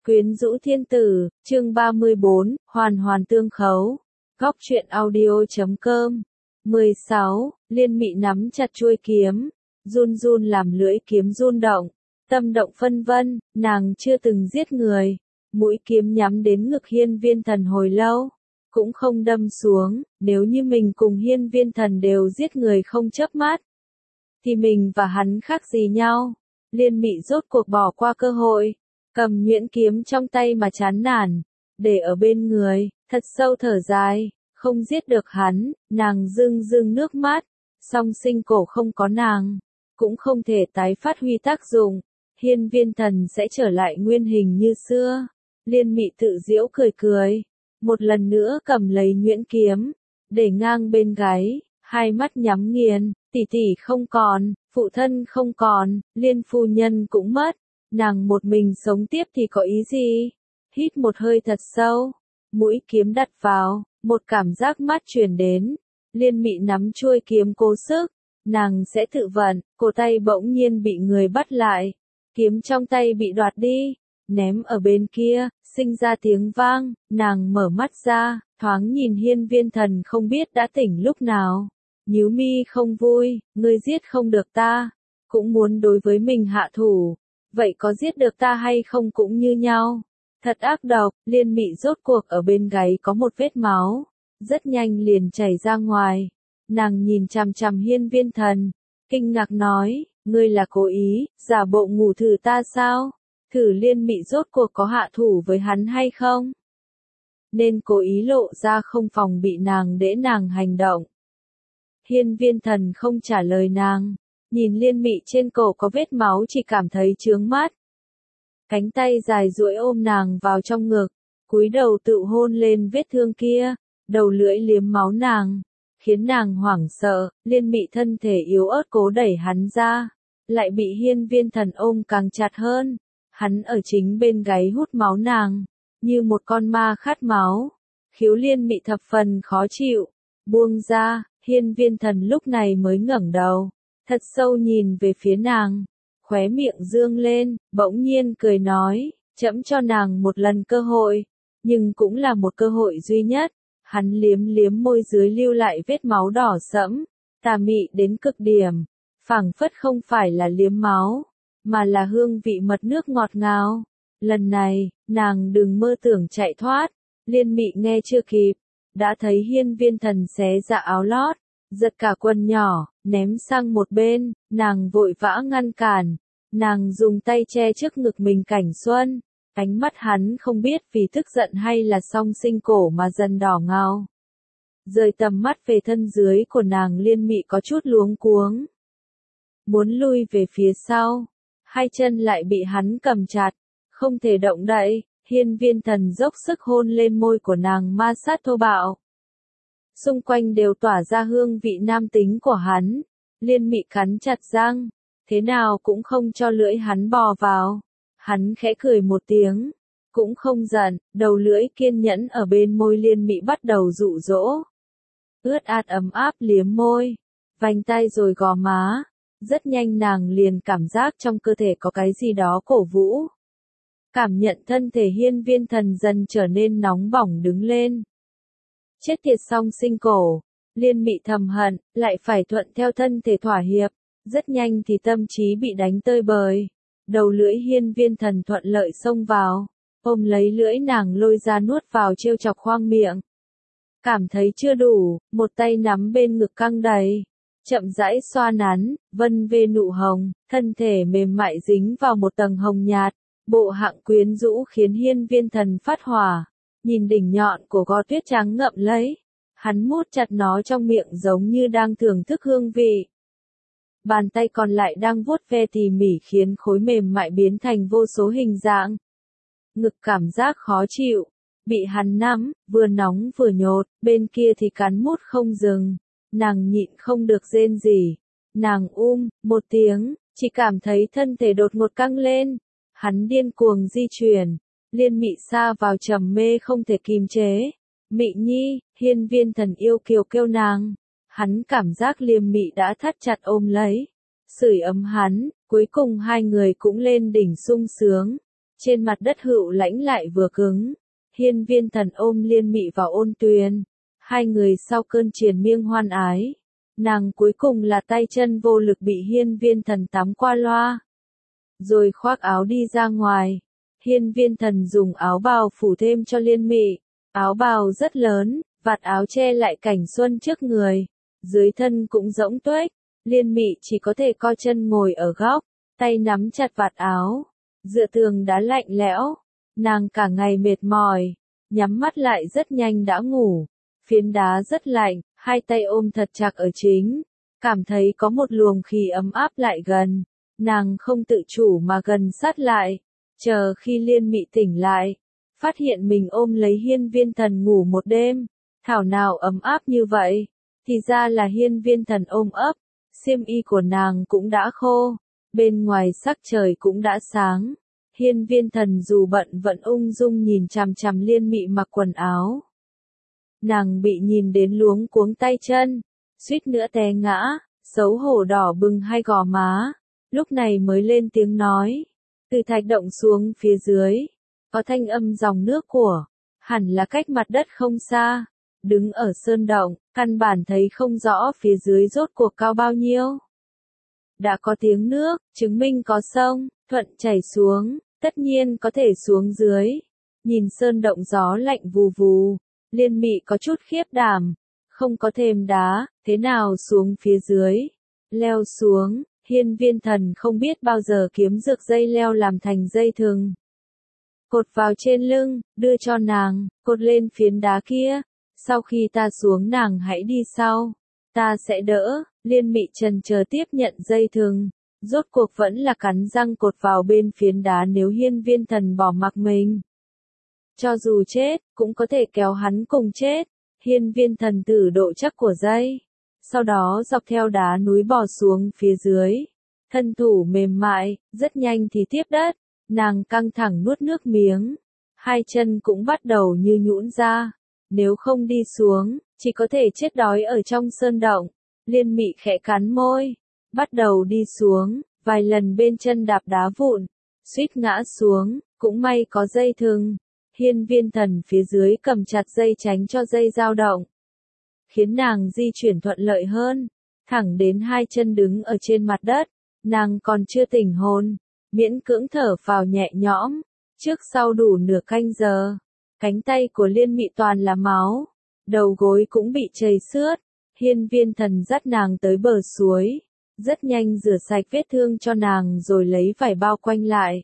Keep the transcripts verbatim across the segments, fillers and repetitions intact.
Quyến rũ thiên tử, chương ba mươi bốn, hoàn hoàn tương khấu. Góc truyện audio chấm com. mười sáu, Liên Mị nắm chặt chuôi kiếm, run run làm lưỡi kiếm run động, tâm động phân vân, nàng chưa từng giết người, mũi kiếm nhắm đến ngực Hiên Viên Thần hồi lâu, cũng không đâm xuống, nếu như mình cùng Hiên Viên Thần đều giết người không chớp mắt, thì mình và hắn khác gì nhau. Liên Mị rốt cuộc bỏ qua cơ hội, cầm nhuyễn kiếm trong tay mà chán nản, để ở bên người, thật sâu thở dài, không giết được hắn, nàng rưng rưng nước mắt, song sinh cổ không có nàng, cũng không thể tái phát huy tác dụng, Hiên Viên Thần sẽ trở lại nguyên hình như xưa. Liên Mị tự giễu cười cười, một lần nữa cầm lấy nhuyễn kiếm, để ngang bên gáy, hai mắt nhắm nghiền, tỷ tỷ không còn, phụ thân không còn, Liên phu nhân cũng mất. Nàng một mình sống tiếp thì có ý gì? Hít một hơi thật sâu, mũi kiếm đặt vào, một cảm giác mát truyền đến. Liên Mị nắm chuôi kiếm cố sức, nàng sẽ tự vận, cổ tay bỗng nhiên bị người bắt lại. Kiếm trong tay bị đoạt đi, ném ở bên kia, sinh ra tiếng vang, nàng mở mắt ra, thoáng nhìn Hiên Viên Thần không biết đã tỉnh lúc nào. Nhíu mi không vui, ngươi giết không được ta, cũng muốn đối với mình hạ thủ. Vậy có giết được ta hay không cũng như nhau. Thật ác độc, Liên Mị rốt cuộc ở bên gáy có một vết máu, rất nhanh liền chảy ra ngoài. Nàng nhìn chằm chằm Hiên Viên Thần, kinh ngạc nói, ngươi là cố ý, giả bộ ngủ thử ta sao? Thử Liên Mị rốt cuộc có hạ thủ với hắn hay không? Nên cố ý lộ ra không phòng bị nàng để nàng hành động. Hiên Viên Thần không trả lời nàng. Nhìn Liên Mị trên cổ có vết máu chỉ cảm thấy chướng mắt. Cánh tay dài duỗi ôm nàng vào trong ngực, cúi đầu tự hôn lên vết thương kia, đầu lưỡi liếm máu nàng, khiến nàng hoảng sợ. Liên Mị thân thể yếu ớt cố đẩy hắn ra, lại bị Hiên Viên Thần ôm càng chặt hơn. Hắn ở chính bên gáy hút máu nàng, như một con ma khát máu, khiếu Liên Mị thập phần khó chịu, buông ra. Hiên Viên Thần lúc này mới ngẩng đầu, thật sâu nhìn về phía nàng, khóe miệng dương lên, bỗng nhiên cười nói, trẫm cho nàng một lần cơ hội, nhưng cũng là một cơ hội duy nhất. Hắn liếm liếm môi dưới lưu lại vết máu đỏ sẫm, tà mị đến cực điểm, phảng phất không phải là liếm máu, mà là hương vị mật nước ngọt ngào. Lần này, nàng đừng mơ tưởng chạy thoát. Liên Mị nghe chưa kịp, đã thấy Hiên Viên Thần xé ra áo lót, giật cả quần nhỏ, ném sang một bên, nàng vội vã ngăn cản, nàng dùng tay che trước ngực mình cảnh xuân, ánh mắt hắn không biết vì tức giận hay là song sinh cổ mà dần đỏ ngao. Rời tầm mắt về thân dưới của nàng, Liên Mị có chút luống cuống, muốn lui về phía sau, hai chân lại bị hắn cầm chặt, không thể động đậy. Hiên Viên Thần dốc sức hôn lên môi của nàng ma sát thô bạo. Xung quanh đều tỏa ra hương vị nam tính của hắn. Liên Mị cắn chặt răng, thế nào cũng không cho lưỡi hắn bò vào. Hắn khẽ cười một tiếng, cũng không giận, đầu lưỡi kiên nhẫn ở bên môi Liên Mị bắt đầu dụ dỗ. Ướt át ấm áp liếm môi, vành tai rồi gò má. Rất nhanh nàng liền cảm giác trong cơ thể có cái gì đó cổ vũ. Cảm nhận thân thể Hiên Viên Thần dần trở nên nóng bỏng đứng lên. Chết tiệt song sinh cổ, Liên Mị thầm hận, lại phải thuận theo thân thể thỏa hiệp, rất nhanh thì tâm trí bị đánh tơi bời. Đầu lưỡi Hiên Viên Thần thuận lợi xông vào, ôm lấy lưỡi nàng lôi ra nuốt vào trêu chọc khoang miệng. Cảm thấy chưa đủ, một tay nắm bên ngực căng đầy, chậm rãi xoa nắn, vân vê nụ hồng, thân thể mềm mại dính vào một tầng hồng nhạt, bộ hạng quyến rũ khiến Hiên Viên Thần phát hỏa. Nhìn đỉnh nhọn của gò tuyết trắng ngậm lấy, hắn mút chặt nó trong miệng giống như đang thưởng thức hương vị. Bàn tay còn lại đang vuốt ve tỉ mỉ khiến khối mềm mại biến thành vô số hình dạng. Ngực cảm giác khó chịu, bị hắn nắm, vừa nóng vừa nhột, bên kia thì cắn mút không dừng. Nàng nhịn không được rên rỉ, nàng um, một tiếng, chỉ cảm thấy thân thể đột ngột căng lên. Hắn điên cuồng di chuyển. Liên Mị sa vào trầm mê không thể kìm chế. Mị nhi, Hiên Viên Thần yêu kiều kêu nàng. Hắn cảm giác Liên Mị đã thắt chặt ôm lấy, sưởi ấm hắn, cuối cùng hai người cũng lên đỉnh sung sướng. Trên mặt đất Hựu Lãnh lại vừa cứng. Hiên Viên Thần ôm Liên Mị vào ôn tuyền. Hai người sau cơn triền miên hoan ái. Nàng cuối cùng là tay chân vô lực bị Hiên Viên Thần tắm qua loa. Rồi khoác áo đi ra ngoài. Hiên Viên Thần dùng áo bào phủ thêm cho Liên Mị. Áo bào rất lớn, vạt áo che lại cảnh xuân trước người. Dưới thân cũng rỗng tuếch. Liên Mị chỉ có thể co chân ngồi ở góc, tay nắm chặt vạt áo. Dựa tường đá lạnh lẽo. Nàng cả ngày mệt mỏi. Nhắm mắt lại rất nhanh đã ngủ. Phiến đá rất lạnh, hai tay ôm thật chặt ở chính. Cảm thấy có một luồng khí ấm áp lại gần. Nàng không tự chủ mà gần sát lại. Chờ khi Liên Mị tỉnh lại. Phát hiện mình ôm lấy Hiên Viên Thần ngủ một đêm. Thảo nào ấm áp như vậy. Thì ra là Hiên Viên Thần ôm ấp. Xiêm y của nàng cũng đã khô. Bên ngoài sắc trời cũng đã sáng. Hiên Viên Thần dù bận vẫn ung dung nhìn chằm chằm Liên Mị mặc quần áo. Nàng bị nhìn đến luống cuống tay chân. Suýt nữa té ngã. Xấu hổ đỏ bừng hai gò má. Lúc này mới lên tiếng nói. Từ thạch động xuống phía dưới. Có thanh âm dòng nước của. Hẳn là cách mặt đất không xa. Đứng ở sơn động, căn bản thấy không rõ phía dưới rốt cuộc cao bao nhiêu. Đã có tiếng nước, chứng minh có sông, thuận chảy xuống, tất nhiên có thể xuống dưới. Nhìn sơn động gió lạnh vù vù, Liên Mị có chút khiếp đảm. Không có thêm đá, thế nào xuống phía dưới? Leo xuống, Hiên Viên Thần không biết bao giờ kiếm dược dây leo làm thành dây thừng. Cột vào trên lưng, đưa cho nàng, cột lên phiến đá kia. Sau khi ta xuống nàng hãy đi sau. Ta sẽ đỡ. Liên Mị trần chờ tiếp nhận dây thừng. Rốt cuộc vẫn là cắn răng cột vào bên phiến đá nếu Hiên Viên Thần bỏ mặc mình. Cho dù chết, cũng có thể kéo hắn cùng chết. Hiên Viên Thần thử độ chắc của dây. Sau đó dọc theo đá núi bò xuống phía dưới. Thân thủ mềm mại, rất nhanh thì tiếp đất. Nàng căng thẳng nuốt nước miếng. Hai chân cũng bắt đầu như nhũn ra. Nếu không đi xuống, chỉ có thể chết đói ở trong sơn động. Liên Mị khẽ cắn môi. Bắt đầu đi xuống, vài lần bên chân đạp đá vụn. Suýt ngã xuống, cũng may có dây thừng. Hiên Viên Thần phía dưới cầm chặt dây tránh cho dây dao động. Khiến nàng di chuyển thuận lợi hơn. Thẳng đến hai chân đứng ở trên mặt đất. Nàng còn chưa tỉnh hồn. Miễn cưỡng thở phào nhẹ nhõm. Trước sau đủ nửa canh giờ. Cánh tay của Liên Mị toàn là máu. Đầu gối cũng bị chảy xước. Hiên Viên Thần dắt nàng tới bờ suối. Rất nhanh rửa sạch vết thương cho nàng rồi lấy vải bao quanh lại.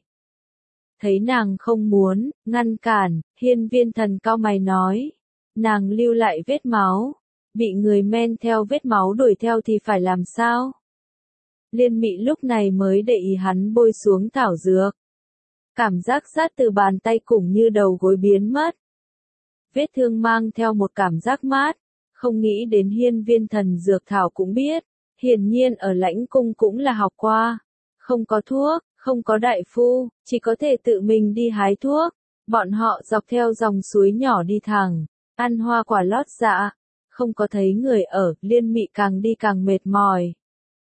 Thấy nàng không muốn, ngăn cản, Hiên Viên Thần cau mày nói. Nàng lưu lại vết máu. Bị người men theo vết máu đuổi theo thì phải làm sao? Liên Mị lúc này mới để ý hắn bôi xuống thảo dược. Cảm giác sát từ bàn tay cũng như đầu gối biến mất. Vết thương mang theo một cảm giác mát. Không nghĩ đến Hiên Viên Thần dược thảo cũng biết. Hiển nhiên ở Lãnh Cung cũng là học qua. Không có thuốc, không có đại phu, chỉ có thể tự mình đi hái thuốc. Bọn họ dọc theo dòng suối nhỏ đi thẳng. Ăn hoa quả lót dạ. Không có thấy người ở, Liên Mị càng đi càng mệt mỏi.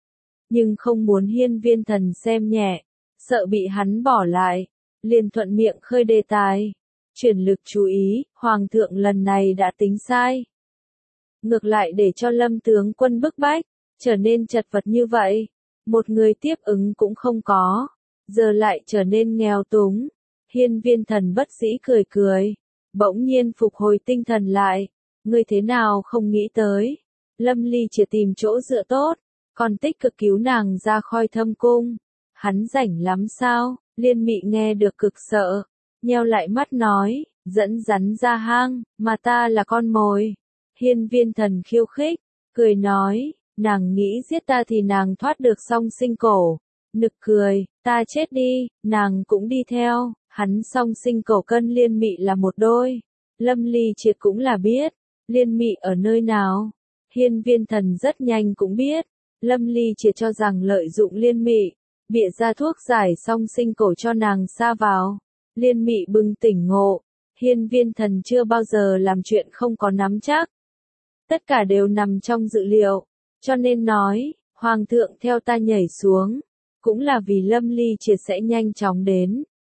Nhưng không muốn Hiên Viên Thần xem nhẹ. Sợ bị hắn bỏ lại. Liền thuận miệng khơi đề tài. Chuyển lực chú ý, Hoàng thượng lần này đã tính sai. Ngược lại để cho Lâm tướng quân bức bách, trở nên chật vật như vậy. Một người tiếp ứng cũng không có. Giờ lại trở nên nghèo túng. Hiên Viên Thần bất dĩ cười cười. Bỗng nhiên phục hồi tinh thần lại. Người thế nào không nghĩ tới. Lâm Ly chỉ tìm chỗ dựa tốt. Còn tích cực cứu nàng ra khỏi thâm cung. Hắn rảnh lắm sao? Liên Mị nghe được cực sợ. Nheo lại mắt nói. Dẫn rắn ra hang. Mà ta là con mồi. Hiên Viên Thần khiêu khích. Cười nói. Nàng nghĩ giết ta thì nàng thoát được song sinh cổ. Nực cười. Ta chết đi. Nàng cũng đi theo. Hắn song sinh cổ cân Liên Mị là một đôi. Lâm Ly Triệt cũng là biết. Liên Mị ở nơi nào? Hiên Viên Thần rất nhanh cũng biết. Lâm Ly Triệt cho rằng lợi dụng Liên Mị. Bịa ra thuốc giải song sinh cổ cho nàng sa vào. Liên Mị bừng tỉnh ngộ. Hiên Viên Thần chưa bao giờ làm chuyện không có nắm chắc. Tất cả đều nằm trong dự liệu. Cho nên nói, Hoàng thượng theo ta nhảy xuống. Cũng là vì Lâm Ly Triệt sẽ nhanh chóng đến.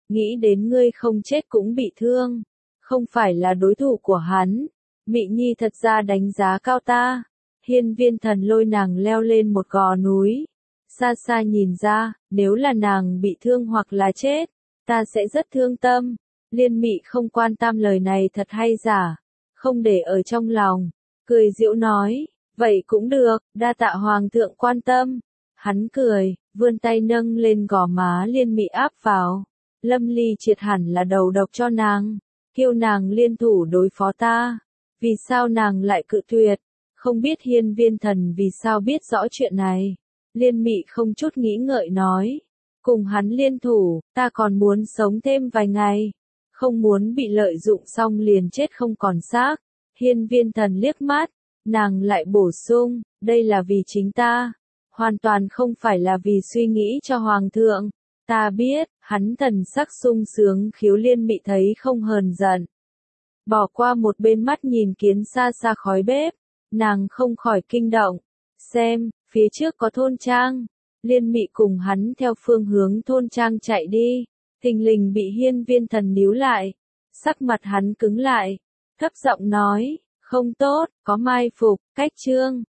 nghĩ đến ngươi không chết cũng bị thương, không phải là đối thủ của hắn. Mị Nhi thật ra đánh giá cao ta. Hiên Viên Thần lôi nàng leo lên một gò núi. Xa xa nhìn ra, nếu là nàng bị thương hoặc là chết, ta sẽ rất thương tâm. Liên Mị không quan tâm lời này thật hay giả, không để ở trong lòng, cười giễu nói, vậy cũng được, đa tạ hoàng thượng quan tâm. Hắn cười, vươn tay nâng lên gò má Liên Mị áp vào. Lâm Ly triệt hẳn là đầu độc cho nàng, kêu nàng liên thủ đối phó ta. Vì sao nàng lại cự tuyệt? Không biết Hiên Viên Thần vì sao biết rõ chuyện này. Liên Mị không chút nghĩ ngợi nói, cùng hắn liên thủ, ta còn muốn sống thêm vài ngày, không muốn bị lợi dụng xong liền chết không còn xác. Hiên Viên Thần liếc mắt, nàng lại bổ sung, đây là vì chính ta, hoàn toàn không phải là vì suy nghĩ cho hoàng thượng. Ta biết, hắn thần sắc sung sướng khiếu. Liên Mị thấy không hờn giận, bỏ qua một bên mắt nhìn kiến xa xa khói bếp, nàng không khỏi kinh động. Xem, phía trước có thôn trang. Liên Mị cùng hắn theo phương hướng thôn trang chạy đi, thình lình bị Hiên Viên Thần níu lại. Sắc mặt hắn cứng lại, thấp giọng nói, không tốt, có mai phục, cách trương.